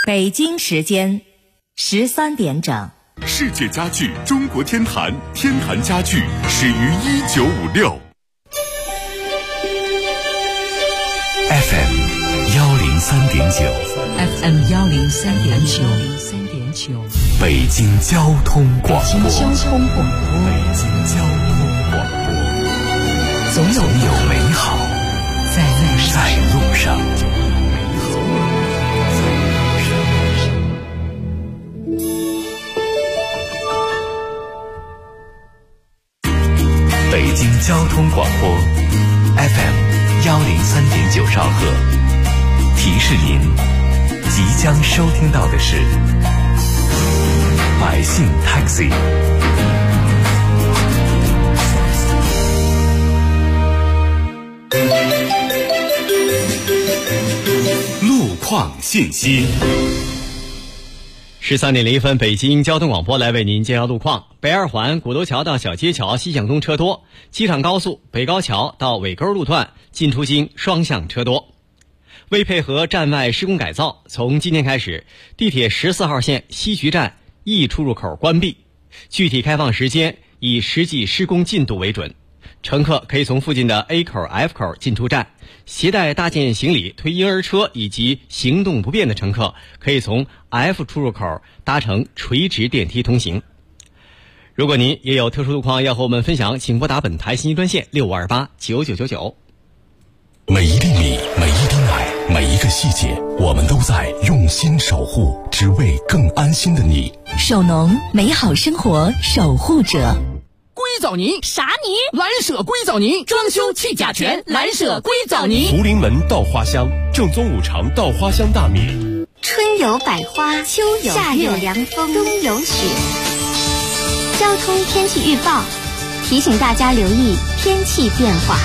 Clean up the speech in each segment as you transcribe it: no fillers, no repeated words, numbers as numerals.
北京时间13点整。 世界家具中国天坛，天坛家具始于1956。FM 103.9 FM 103.9 北京交通广播。 北京交通广播，总有美好在路上。 北京交通广播 FM 103.9兆赫，提示您即将收听到的是百姓 Taxi。 路况信息。 13点01分，北京交通广播来为您介绍路况。北二环鼓楼桥到小街桥西向东车多，机场高速北高桥到尾沟路段进出京双向车多。为配合站外施工改造，从今天开始，地铁14号线西衢站 E 出入口关闭，具体开放时间以实际施工进度为准。乘客可以从附近的 A 口、F 口进出站，携带大件行李、推婴儿车以及行动不便的乘客可以从 F 出入口搭乘垂直电梯通行。如果您也有特殊路况要和我们分享，请拨打本台信息专线65289999。 每一粒米，每一滴奶，每一个细节，我们都在用心守护，只为更安心的你。 首农，美好生活守护者。 硅藻泥？ 啥泥？ 蓝舍硅藻泥，装修去甲醛，蓝舍硅藻泥。 福临门稻花香，正宗5常稻花香大米。 春有百花，秋有夏有凉风，冬有雪。交通天气预报提醒大家留意天气变化。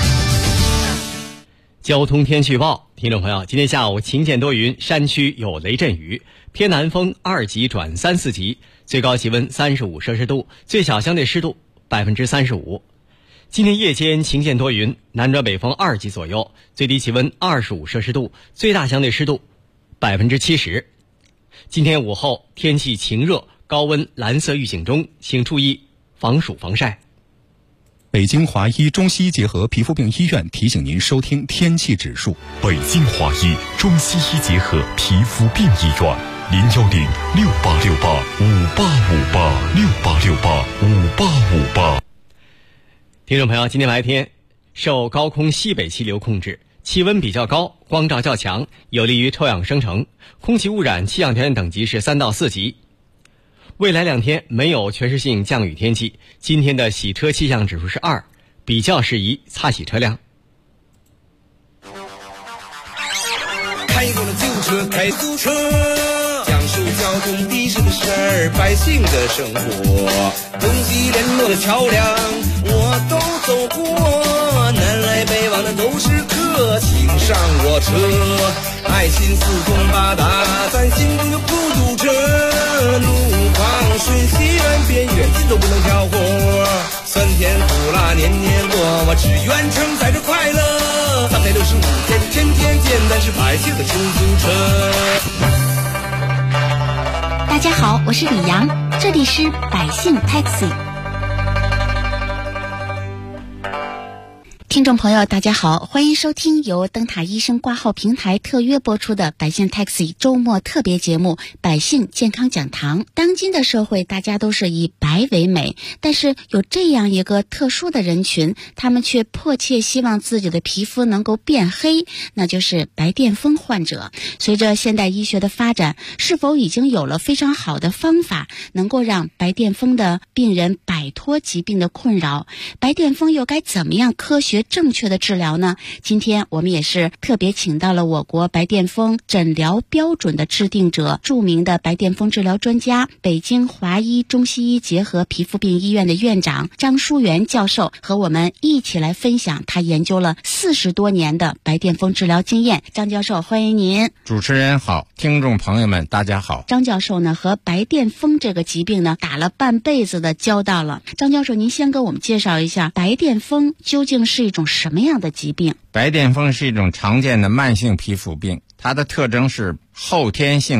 交通天气预报，听众朋友，今天下午晴间多云，山区有雷阵雨，偏南风2级转3、4级，最高气温35摄氏度，最小相对湿度35%。今天夜间晴间多云，南转北风2级左右，最低气温25摄氏度，最大相对湿度70%。今天午后天气晴热，高温蓝色预警中，请注意防暑防晒。 北京华医中西医结合皮肤病医院提醒您收听天气指数。 北京华医中西医结合皮肤病医院，0106868585858，68685858。 听众朋友，今天白天受高空西北气流控制，气温比较高，光照较强，有利于臭氧生成，空气污染气象条件等级是3到4级。未来2天没有全市性降雨天气，今天的洗车气象指数是2，比较适宜擦洗车辆。 开过了旧车，开租车，讲述交通的士的事儿，百姓的生活，东西联络的桥梁我都走过，南来北往的都是客，请上我车，爱心四通八达，咱心中有孤独者，路况瞬息万变，远近都不能挑活，酸甜苦辣年年过，我只愿承载着快乐，365天，天天见，咱是百姓的出租车。 大家好，我是李阳，这里是百姓 Taxi。听众朋友大家好，欢迎收听由灯塔医生挂号平台特约播出的百姓 Taxi 周末特别节目百姓健康讲堂。当今的社会大家都是以白为美，但是有这样一个特殊的人群，他们却迫切希望自己的皮肤能够变黑，那就是白癜风患者。随着现代医学的发展，是否已经有了非常好的方法能够让白癜风的病人摆脱疾病的困扰？白癜风又该怎么样科学正确的治疗呢？今天我们也是特别请到了我国白癜风诊疗标准的制定者，著名的白癜风治疗专家，北京华医中西医结合皮肤病医院的院长张书元教授，和我们一起来分享他研究了40多年的白癜风治疗经验。张教授，欢迎您。 主持人好，听众朋友们大家好。 张教授呢和白癜风这个疾病呢打了半辈子的交道了。张教授，您先给我们介绍一下白癜风究竟是一种什么样的疾病？ 白癜风是一种常见的慢性皮肤病，它的特征是后天性的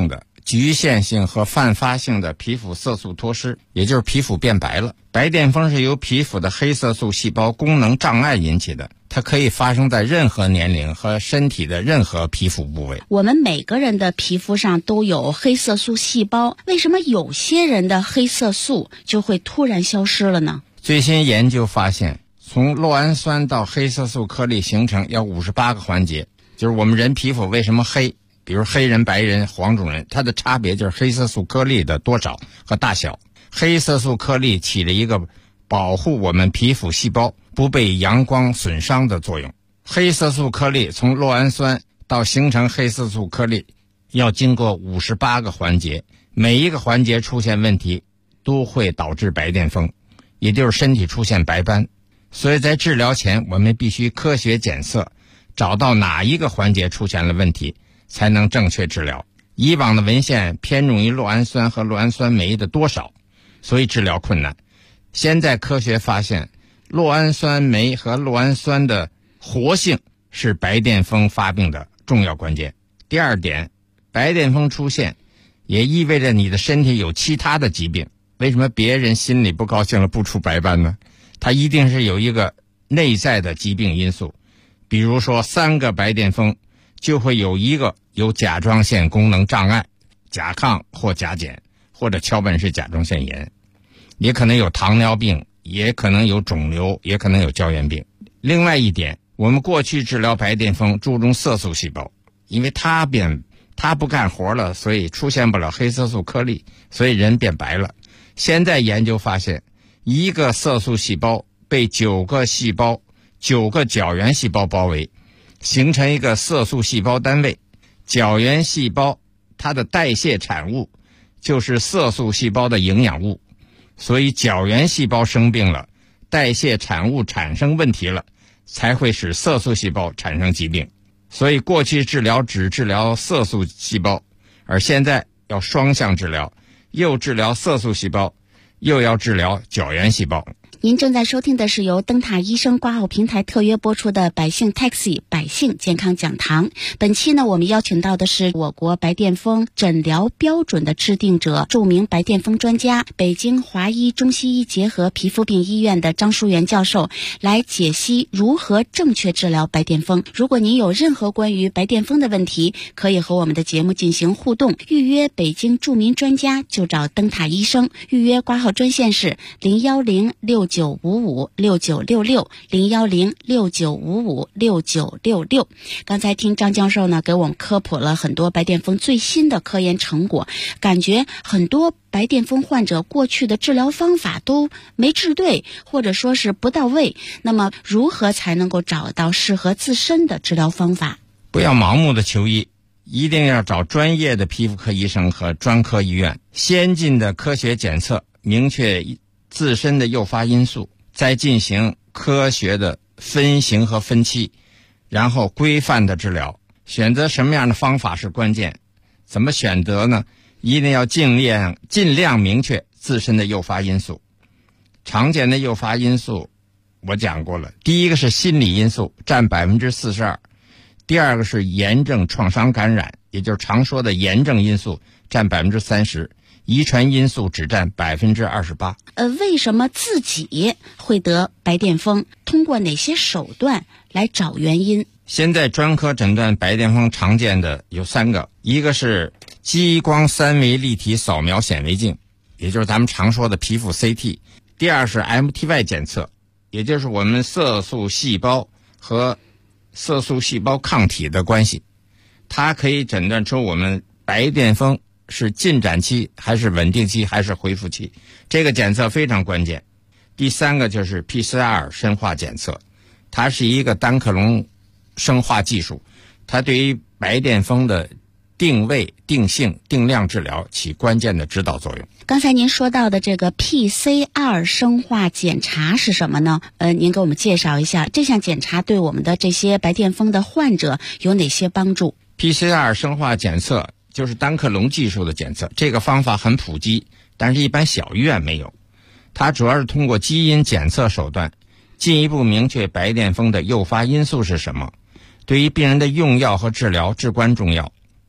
局限性和泛发性的皮肤色素脱失，也就是皮肤变白了。白癜风是由皮肤的黑色素细胞功能障碍引起的，它可以发生在任何年龄和身体的任何皮肤部位。 我们每个人的皮肤上都有黑色素细胞，为什么有些人的黑色素就会突然消失了呢？ 最新研究发现，从酪氨酸到黑色素颗粒形成要58个环节，就是我们人皮肤为什么黑，比如黑人、白人、黄种人，它的差别就是黑色素颗粒的多少和大小。黑色素颗粒起了一个保护我们皮肤细胞不被阳光损伤的作用。黑色素颗粒从酪氨酸到形成黑色素颗粒要经过58个环节，每一个环节出现问题都会导致白癜风，也就是身体出现白斑。所以在治疗前我们必须科学检测，找到哪一个环节出现了问题，才能正确治疗。以往的文献偏重于酪氨酸和酪氨酸酶的多少，所以治疗困难。现在科学发现，酪氨酸酶和酪氨酸的活性是白癜风发病的重要关键。第二点，白癜风出现也意味着你的身体有其他的疾病。为什么别人心里不高兴了不出白斑呢？它一定是有一个内在的疾病因素。比如说3个白癜风就会有一个有甲状腺功能障碍，甲亢或甲减，或者桥本氏甲状腺炎，也可能有糖尿病，也可能有肿瘤，也可能有胶原病。另外一点，我们过去治疗白癜风注重色素细胞，因为它不干活了，所以出现不了黑色素颗粒，所以人变白了。现在研究发现，一个色素细胞被9个角原细胞包围，形成一个色素细胞单位。角原细胞它的代谢产物就是色素细胞的营养物，所以角原细胞生病了，代谢产物产生问题了，才会使色素细胞产生疾病。所以过去治疗只治疗色素细胞，而现在要双向治疗，又治疗色素细胞，又要治疗角原细胞。 您正在收听的是由灯塔医生挂号平台特约播出的百姓 Taxi 百姓健康讲堂。本期呢，我们邀请到的是我国白癜风诊疗标准的制定者，著名白癜风专家，北京华医中西医结合皮肤病医院的张淑媛教授，来解析如何正确治疗白癜风。如果您有任何关于白癜风的问题，可以和我们的节目进行互动，预约北京著名专家就找灯塔医生。预约挂号专线是01069556966，01069556966。刚才听张教授呢给我们科普了很多白癜风最新的科研成果，感觉很多白癜风患者过去的治疗方法都没治对，或者说是不到位。那么如何才能够找到适合自身的治疗方法？ 不要盲目的求医，一定要找专业的皮肤科医生和专科医院，先进的科学检测，明确自身的诱发因素，再进行科学的分型和分期，然后规范的治疗。选择什么样的方法是关键。怎么选择呢？一定要尽量明确自身的诱发因素。常见的诱发因素我讲过了，第一个是心理因素，占 42%， 第二个是炎症创伤感染，也就是常说的炎症因素，占 30%，遗传因素只占 28%。 为什么自己会得白癜风？通过哪些手段来找原因？ 现在专科诊断白癜风常见的有3个，一个是激光3维立体扫描显微镜，也就是咱们常说的皮肤 CT。第二是 MTY 检测，也就是我们色素细胞和色素细胞抗体的关系，它可以诊断出我们白癜风是进展期还是稳定期还是恢复期，这个检测非常关键。第3个就是 PCR 生化检测，它是一个单克隆生化技术，它对于白癜风的定位、定性、定量治疗起关键的指导作用。 刚才您说到的这个 PCR 生化检查是什么呢？您给我们介绍一下，这项检查对我们的这些白癜风的患者有哪些帮助？ PCR 生化检测就是单克隆技术的检测，这个方法很普及，但是一般小医院没有。它主要是通过基因检测手段，进一步明确白癜风的诱发因素是什么，对于病人的用药和治疗至关重要。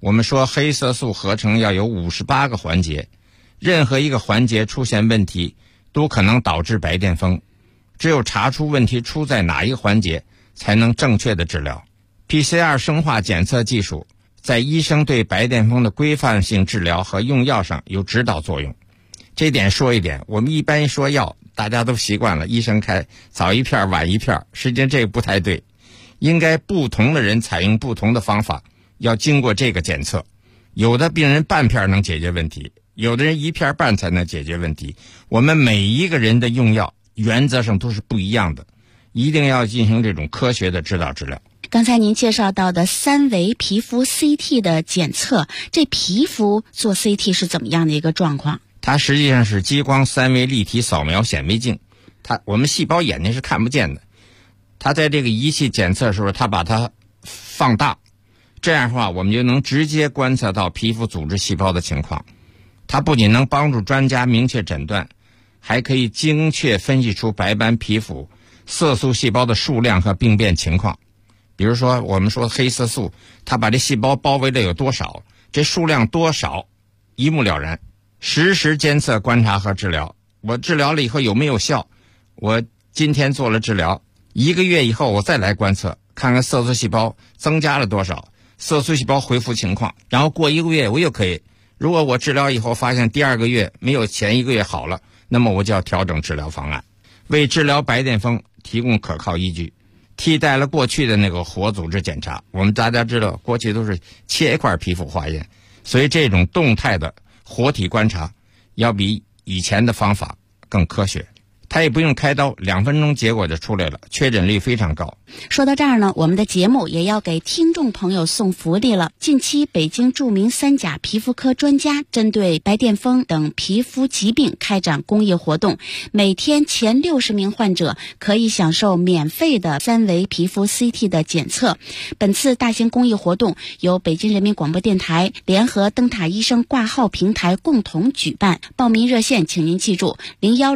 我们说黑色素合成要有58个环节，任何一个环节出现问题都可能导致白癜风，只有查出问题出在哪一个环节，才能正确的治疗。PCR 生化检测技术在医生对白癜风的规范性治疗和用药上有指导作用。这点说一点，我们一般说药大家都习惯了，医生开早一片晚一片，实际上这个不太对，应该不同的人采用不同的方法，要经过这个检测。有的病人半片能解决问题，有的人一片半才能解决问题。我们每一个人的用药原则上都是不一样的，一定要进行这种科学的指导治疗。 刚才您介绍到的3维皮肤 CT 的检测，这皮肤做 CT 是怎么样的一个状况？ 它实际上是激光3维立体扫描显微镜，我们细胞眼睛是看不见的，它在这个仪器检测的时候，它把它放大，这样的话我们就能直接观测到皮肤组织细胞的情况。它不仅能帮助专家明确诊断，还可以精确分析出白斑皮肤色素细胞的数量和病变情况。比如说我们说黑色素，它把这细胞包围的有多少，这数量多少一目了然。实时监测观察和治疗，我治疗了以后有没有效，我今天做了治疗，1个月以后我再来观测，看看色素细胞增加了多少，色素细胞恢复情况，然后过1个月我又可以，如果我治疗以后发现第2个月没有前1个月好了，那么我就要调整治疗方案，为治疗白癜风提供可靠依据，替代了过去的那个活组织检查。我们大家知道过去都是切一块皮肤化验，所以这种动态的活体观察要比以前的方法更科学，它也不用开刀，2分钟结果就出来了，确诊率非常高。 说到这儿呢，我们的节目也要给听众朋友送福利了。近期北京著名3甲皮肤科专家针对白癜风等皮肤疾病开展公益活动，每天前60名患者可以享受免费的3维皮肤 CT 的检测。本次大型公益活动由北京人民广播电台联合灯塔医生挂号平台共同举办，报名热线请您记住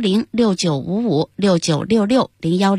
01069556966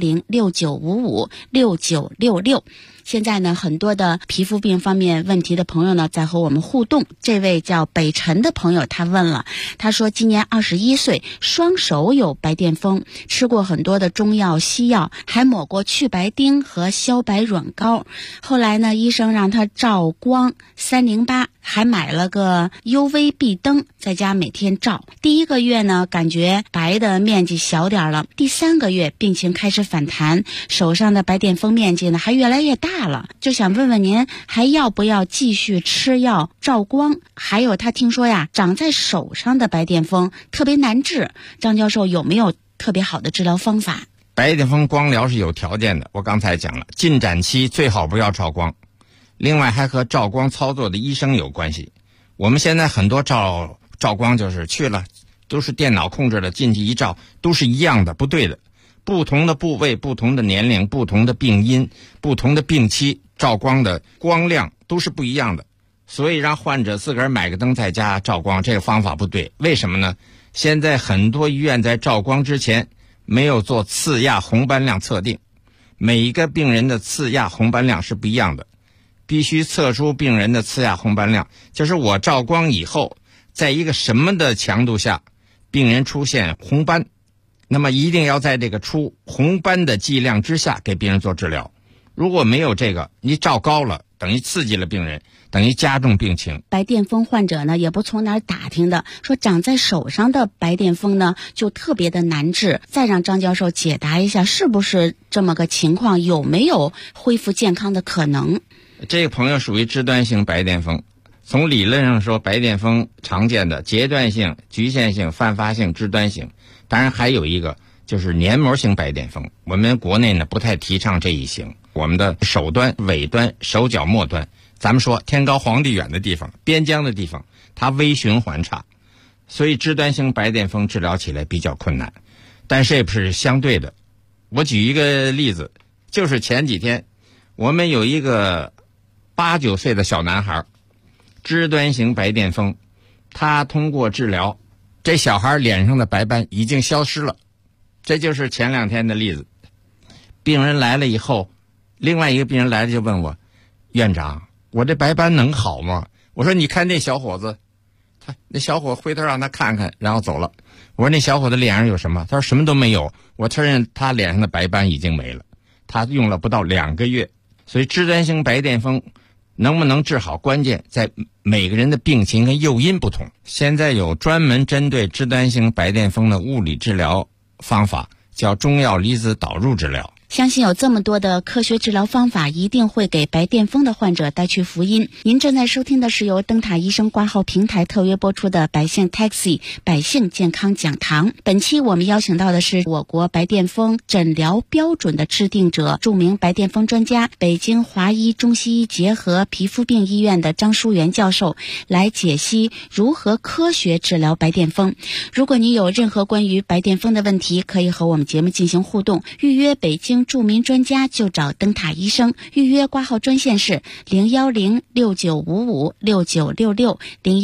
01069556966。现在呢，很多的皮肤病方面问题的朋友呢，在和我们互动。这位叫北辰的朋友，他问了，他说今年21岁，双手有白癜风，吃过很多的中药西药，还抹过去白丁和消白软膏。后来呢，医生让他照光308，还买了个 UV 壁灯，在家每天照。第1个月呢，感觉白的面积小点了，第3个月病情开始反弹，手上的白癜风面积呢还越来越大了，就想问问您还要不要继续吃药照光？还有他听说呀，长在手上的白癜风特别难治，张教授有没有特别好的治疗方法？ 白癜风光疗是有条件的，我刚才讲了，进展期最好不要照光，另外还和照光操作的医生有关系。我们现在很多照光就是去了，都是电脑控制的，进去一照都是一样的，不对的。不同的部位、不同的年龄、不同的病因、不同的病期，照光的光亮都是不一样的。所以让患者自个儿买个灯在家照光，这个方法不对。为什么呢？现在很多医院在照光之前没有做次亚红斑量测定，每一个病人的次亚红斑量是不一样的，必须测出病人的次亚红斑量，就是我照光以后在一个什么的强度下病人出现红斑，那么一定要在这个出红斑的剂量之下给病人做治疗。如果没有这个，你照高了等于刺激了病人，等于加重病情。 白癜风患者呢，也不从哪儿打听的，说长在手上的白癜风呢就特别的难治。再让张教授解答一下，是不是这么个情况，有没有恢复健康的可能？ 这个朋友属于肢端性白癜风。从理论上说，白癜风常见的阶段性、局限性、泛发性、肢端性，当然还有一个就是黏膜性白癜风。我们国内呢不太提倡这一型，我们的手端、尾端、手脚末端，咱们说天高皇帝远的地方、边疆的地方，它微循环差，所以肢端性白癜风治疗起来比较困难。但是也不是相对的，我举一个例子，就是前几天我们有一个8、9岁的小男孩，肢端型白癜风，他通过治疗，这小孩脸上的白斑已经消失了。这就是前2天的例子。病人来了以后，另外一个病人来了就问我，院长，我这白斑能好吗？ 我说你看那小伙子，那小伙回头让他看看，然后走了。我说那小伙子脸上有什么？他说什么都没有。我承认他脸上的白斑已经没了，他用了不到2个月。所以肢端性白癜风能不能治好，关键在每个人的病情跟诱因不同。现在有专门针对肢端性白癜风的物理治疗方法，叫中药离子导入治疗。 相信有这么多的科学治疗方法，一定会给白癜风的患者带去福音。您正在收听的是由灯塔医生挂号平台特约播出的百姓 Taxi 百姓健康讲堂。本期我们邀请到的是我国白癜风诊疗标准的制定者，著名白癜风专家，北京华医中西医结合皮肤病医院的张淑元教授，来解析如何科学治疗白癜风。如果您有任何关于白癜风的问题，可以和我们节目进行互动，预约北京著名专家就找灯塔医生。预约挂号专线是01069556966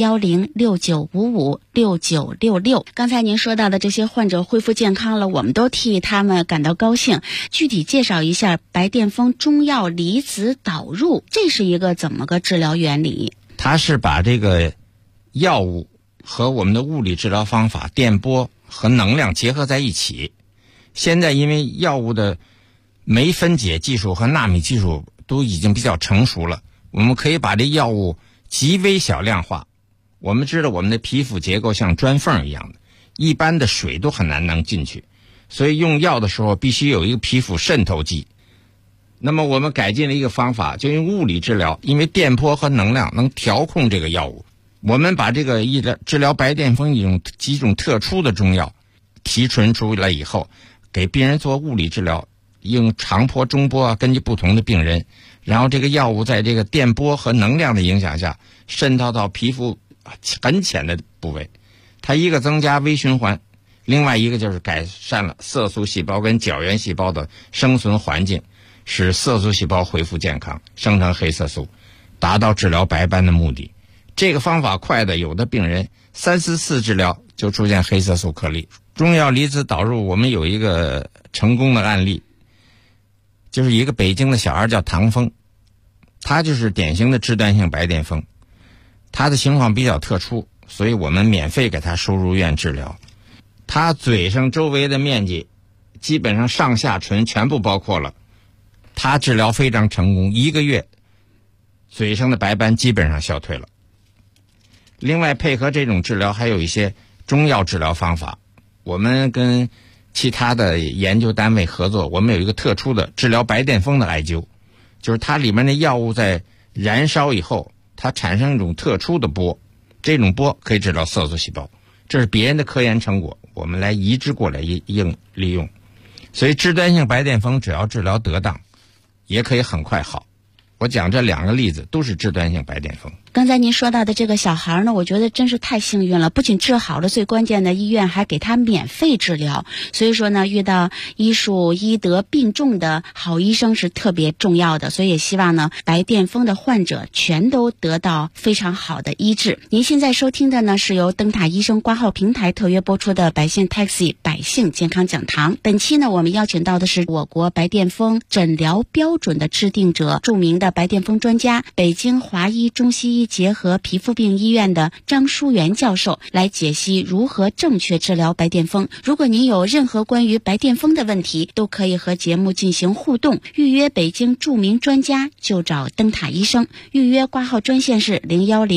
01069556966。刚才您说到的这些患者恢复健康了，我们都替他们感到高兴。具体介绍一下白癜风中药离子导入，这是一个怎么个治疗原理？ 它是把这个药物和我们的物理治疗方法电波和能量结合在一起。现在因为药物的酶分解技术和纳米技术都已经比较成熟了，我们可以把这药物极微小量化。我们知道我们的皮肤结构像砖缝一样的，一般的水都很难能进去，所以用药的时候必须有一个皮肤渗透剂。那么我们改进了一个方法，就用物理治疗，因为电波和能量能调控这个药物。我们把这个治疗白癜风几种特殊的中药提纯出来以后，给病人做物理治疗，用长波、中波啊，根据不同的病人，然后这个药物在这个电波和能量的影响下渗透到皮肤很浅的部位，它一个增加微循环，另外一个就是改善了色素细胞跟角原细胞的生存环境，使色素细胞恢复健康，生成黑色素，达到治疗白斑的目的。这个方法快的，有的病人3、4次治疗就出现黑色素颗粒。中药离子导入，我们有一个成功的案例，就是一个北京的小孩叫唐峰，他就是典型的肢端性白癜风，他的情况比较特殊，所以我们免费给他收入院治疗。他嘴上周围的面积基本上上下唇全部包括了，他治疗非常成功，1个月嘴上的白斑基本上消退了。另外配合这种治疗还有一些中药治疗方法，我们跟其他的研究单位合作，我们有一个特殊的治疗白癜风的艾灸，就是它里面的药物在燃烧以后，它产生一种特殊的波，这种波可以治疗色素细胞，这是别人的科研成果，我们来移植过来利用。所以肢端性白癜风只要治疗得当，也可以很快好。我讲这2个例子都是肢端性白癜风。 刚才您说到的这个小孩呢，我觉得真是太幸运了，不仅治好了，最关键的医院还给他免费治疗。所以说呢，遇到医术医德并重的好医生是特别重要的，所以也希望呢，白癜风的患者全都得到非常好的医治。您现在收听的呢，是由灯塔医生挂号平台特约播出的百姓 Taxi 百姓健康讲堂。本期呢，我们邀请到的是我国白癜风诊疗标准的制定者，著名的白癜风专家，北京华医中西医结合皮肤病医院的张淑元教授，来解析如何正确治疗白癜风。如果您有任何关于白癜风的问题，都可以和节目进行互动。预约北京著名专家就找灯塔医生。预约挂号专线是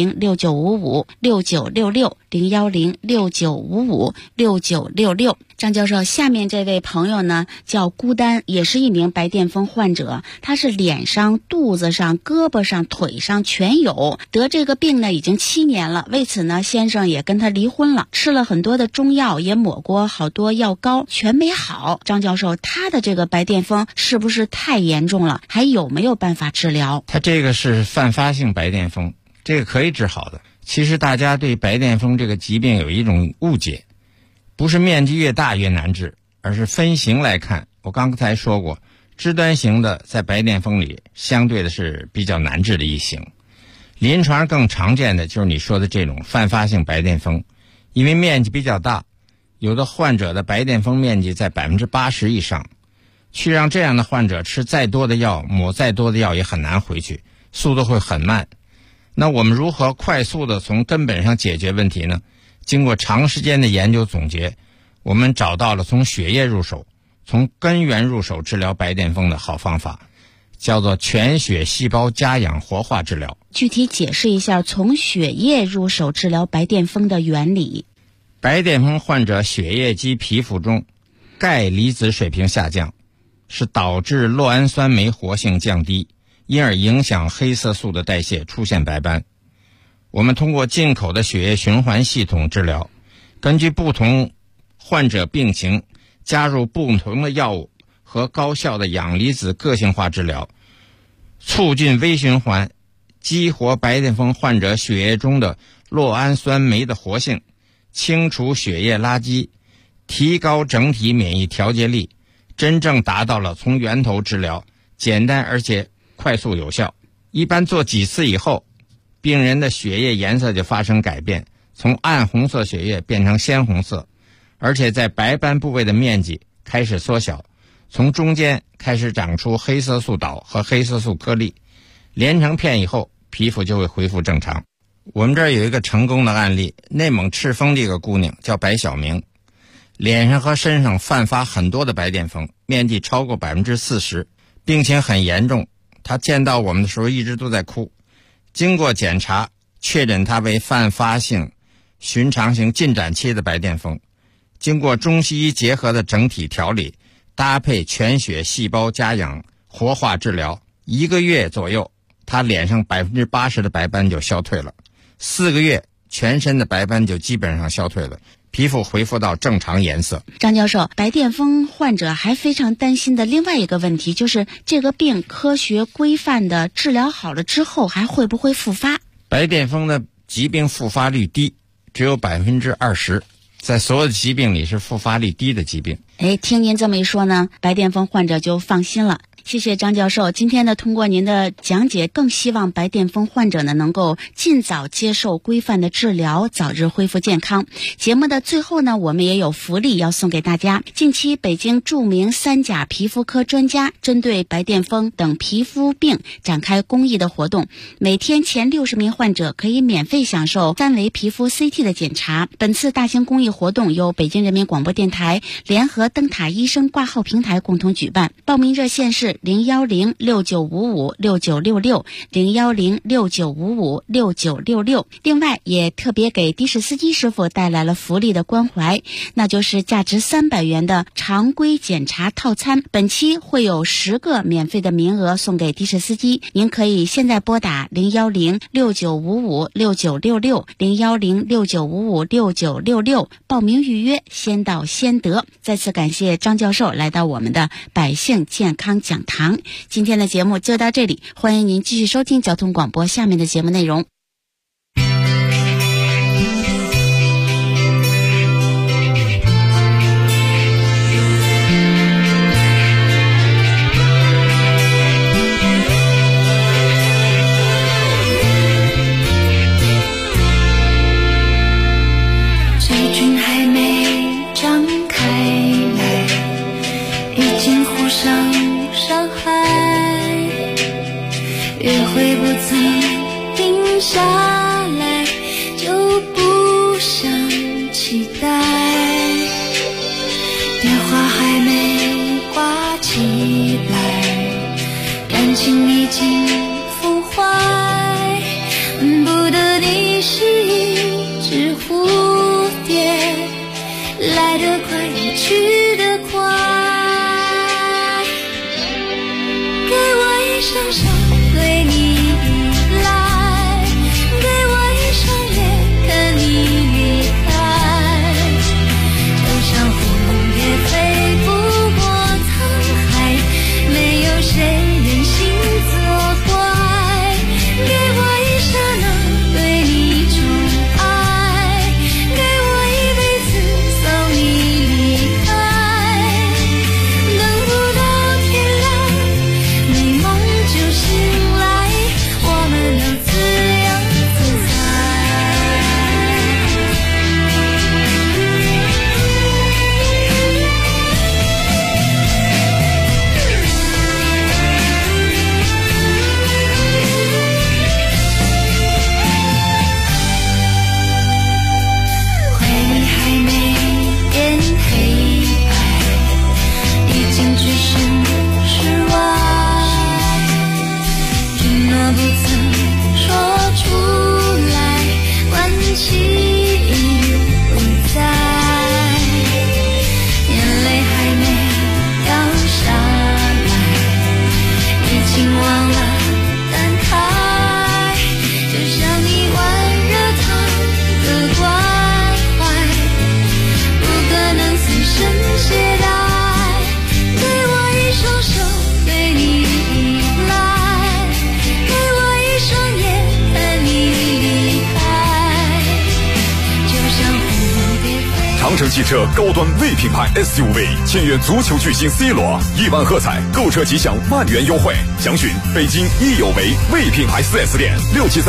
01069556966 01069556966。张教授，下面这位朋友呢叫孤单，也是一名白癜风患者，他是脸上、肚子上、胳膊上、腿上全有，得这个病呢已经7年了。为此呢，先生也跟他离婚了，吃了很多的中药，也抹过好多药膏，全没好。张教授，他的这个白癜风是不是太严重了？还有没有办法治疗？ 他这个是泛发性白癜风，这个可以治好的。其实大家对白癜风这个疾病有一种误解，不是面积越大越难治，而是分型来看。我刚才说过，肢端型的在白癜风里相对的是比较难治的一型。临床更常见的就是你说的这种泛发性白癜风，因为面积比较大，有的患者的白癜风面积在 80% 以上，去让这样的患者吃再多的药，抹再多的药也很难回去，速度会很慢。 那我们如何快速的从根本上解决问题呢？经过长时间的研究总结，我们找到了从血液入手、从根源入手治疗白癜风的好方法，叫做全血细胞加氧活化治疗。 具体解释一下从血液入手治疗白癜风的原理。 白癜风患者血液及皮肤中钙离子水平下降，是导致酪氨酸酶活性降低，因而影响黑色素的代谢，出现白斑。我们通过进口的血液循环系统治疗，根据不同患者病情加入不同的药物和高效的氧离子个性化治疗，促进微循环，激活白癜风患者血液中的酪氨酸酶的活性，清除血液垃圾，提高整体免疫调节力，真正达到了从源头治疗，简单而且快速有效。一般做几次以后，病人的血液颜色就发生改变，从暗红色血液变成鲜红色，而且在白斑部位的面积开始缩小，从中间开始长出黑色素岛和黑色素颗粒，连成片以后，皮肤就会恢复正常。我们这儿有一个成功的案例，内蒙赤峰的一个姑娘叫白晓明，脸上和身上泛发很多的白癜风，面积超过 40%， 病情很严重。她见到我们的时候一直都在哭。经过检查，确诊她为泛发性寻常性进展期的白癜风。经过中西医结合的整体调理，搭配全血细胞加氧活化治疗，1个月左右，她脸上 80% 的白斑就消退了，4个月全身的白斑就基本上消退了，皮肤恢复到正常颜色。 张教授，白癜风患者还非常担心的另外一个问题，就是这个病科学规范的治疗好了之后还会不会复发？ 白癜风的疾病复发率低，只有 20%， 在所有的疾病里是复发率低的疾病。 听您这么一说呢，白癜风患者就放心了。谢谢张教授，今天呢通过您的讲解，更希望白癜风患者呢能够尽早接受规范的治疗，早日恢复健康。节目的最后呢，我们也有福利要送给大家。近期北京著名3甲皮肤科专家针对白癜风等皮肤病展开公益的活动，每天前60名患者可以免费享受3维皮肤 CT 的检查。本次大型公益活动由北京人民广播电台联合灯塔医生挂号平台共同举办，报名热线是01069556966 01069556966。另外也特别给的士司机师傅带来了福利的关怀，那就是价值300元的常规检查套餐，本期会有10个免费的名额送给的士司机，您可以现在拨打01069556966 01069556966报名预约，先到先得。再次感谢张教授来到我们的百姓健康讲堂。今天的节目就到这里，欢迎您继续收听交通广播下面的节目内容。 细菌还没长开来，已经互相伤害，约会不曾定下来，就不想期待，电话还没挂起来，感情已经腐坏，恨不得你是一只蝴蝶，来得快也去得快，给我一双手对你依赖，给我一双眼看你离开，就像蝴蝶飞不过沧海，没有谁忍心做海。 不曾说出来，关起不在，眼泪还没掉下来，已经忘了感慨，就像你温热烫的关怀，不可能死生懈怠，给我一双手对你依赖，给我一双眼看你离开，就像蝴蝶飞。 长城汽车高端 V 品牌 SUV 签约足球巨星 C 罗，1万喝彩，购车即享万元优惠。详询北京益有为 V 品牌 4S 店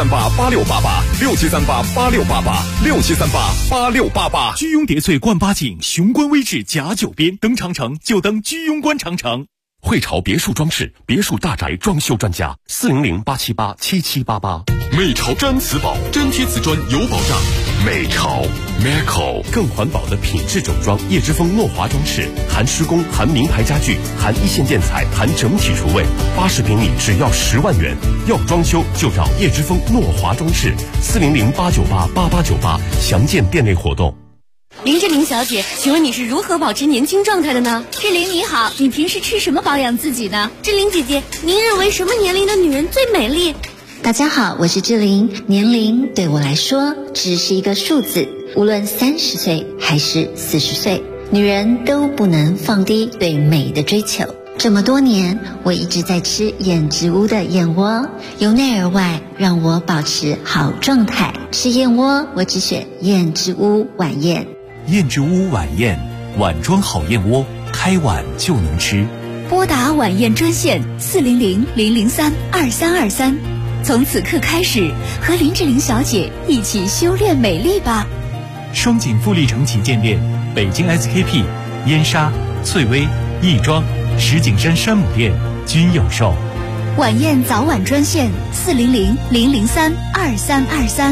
，67388688，67388688，67388688。 居庸叠翠冠八景，雄关微志甲9边，登长城就登居庸关长城。 汇潮别墅装饰，别墅大宅装修专家，400-878-7788。 美潮毡瓷宝，粘贴瓷砖有保障。 美潮 Meco 更环保的品质整装，叶之峰诺华装饰，含施工，含名牌家具，含一线建材，含整体厨卫，80平米只要10万元。要装修就找叶之峰诺华装饰，400-898-8898，详见店内活动。 林志玲小姐，请问你是如何保持年轻状态的呢？ 志玲你好，你平时吃什么保养自己呢？ 志玲姐姐，您认为什么年龄的女人最美丽？ 大家好，我是志玲。年龄对我来说只是一个数字，无论30岁还是40岁，女人都不能放低对美的追求。这么多年，我一直在吃燕之屋的燕窝，由内而外让我保持好状态。吃燕窝，我只选燕之屋晚宴。 燕之屋晚宴，碗装好燕窝，开碗就能吃。 拨打晚宴专线400-003-2323，从此刻开始，和林志玲小姐一起修炼美丽吧。 双井富力城旗舰店、北京 SKP、燕莎、翠微、亦庄、石景山山姆店均有售。 晚宴早晚专线400-003-2323，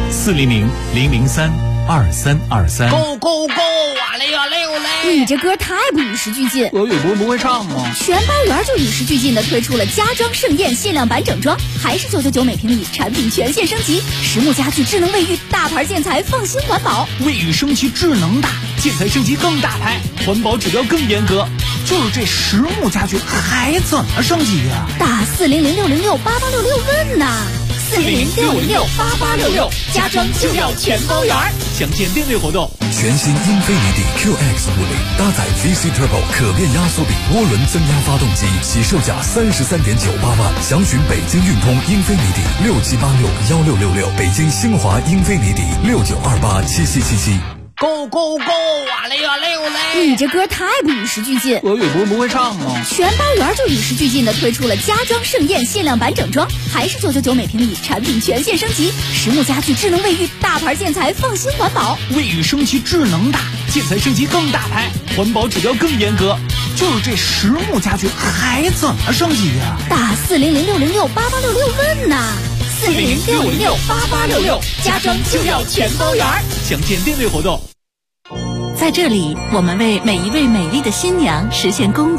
400-003-2323。 Go go go！ 哇嘞哇嘞哇嘞！ 你这歌太不与时俱进， 俄语不会唱吗？ 全包圆就与时俱进的推出了家装盛宴限量版整装，还是999每平米，产品全线升级，实木家具、智能卫浴、大牌建材，放心环保。 卫浴升级智能大，建材升级更大牌，环保指标更严格。就是这实木家具还怎么升级呀？ 打400-606-8866问呐！400-606-8866，家装就要全包圆。 详见店内活动。 全新英菲尼迪 QX50搭载 VC Turbo 可变压缩比涡轮增压发动机，起售价33.98万。详询北京运通英菲尼迪67861666，北京兴华英菲尼迪69287777。 Go go go！ 哇嘞哇嘞哇嘞！ 你这歌太不与时俱进， 俄语不会唱吗？ 全包圆就与时俱进的推出了家装盛宴限量版整装，还是999每平米，产品全线升级，实木家具、智能卫浴、大牌建材，放心环保。 卫浴升级智能大，建材升级更大牌，环保指标更严格。就是这实木家具还怎么升级呀？ 打400-606-8866问呐！400-606-8866，家装就要全包圆。 详见店内活动。 在这里，我们为每一位美丽的新娘实现公主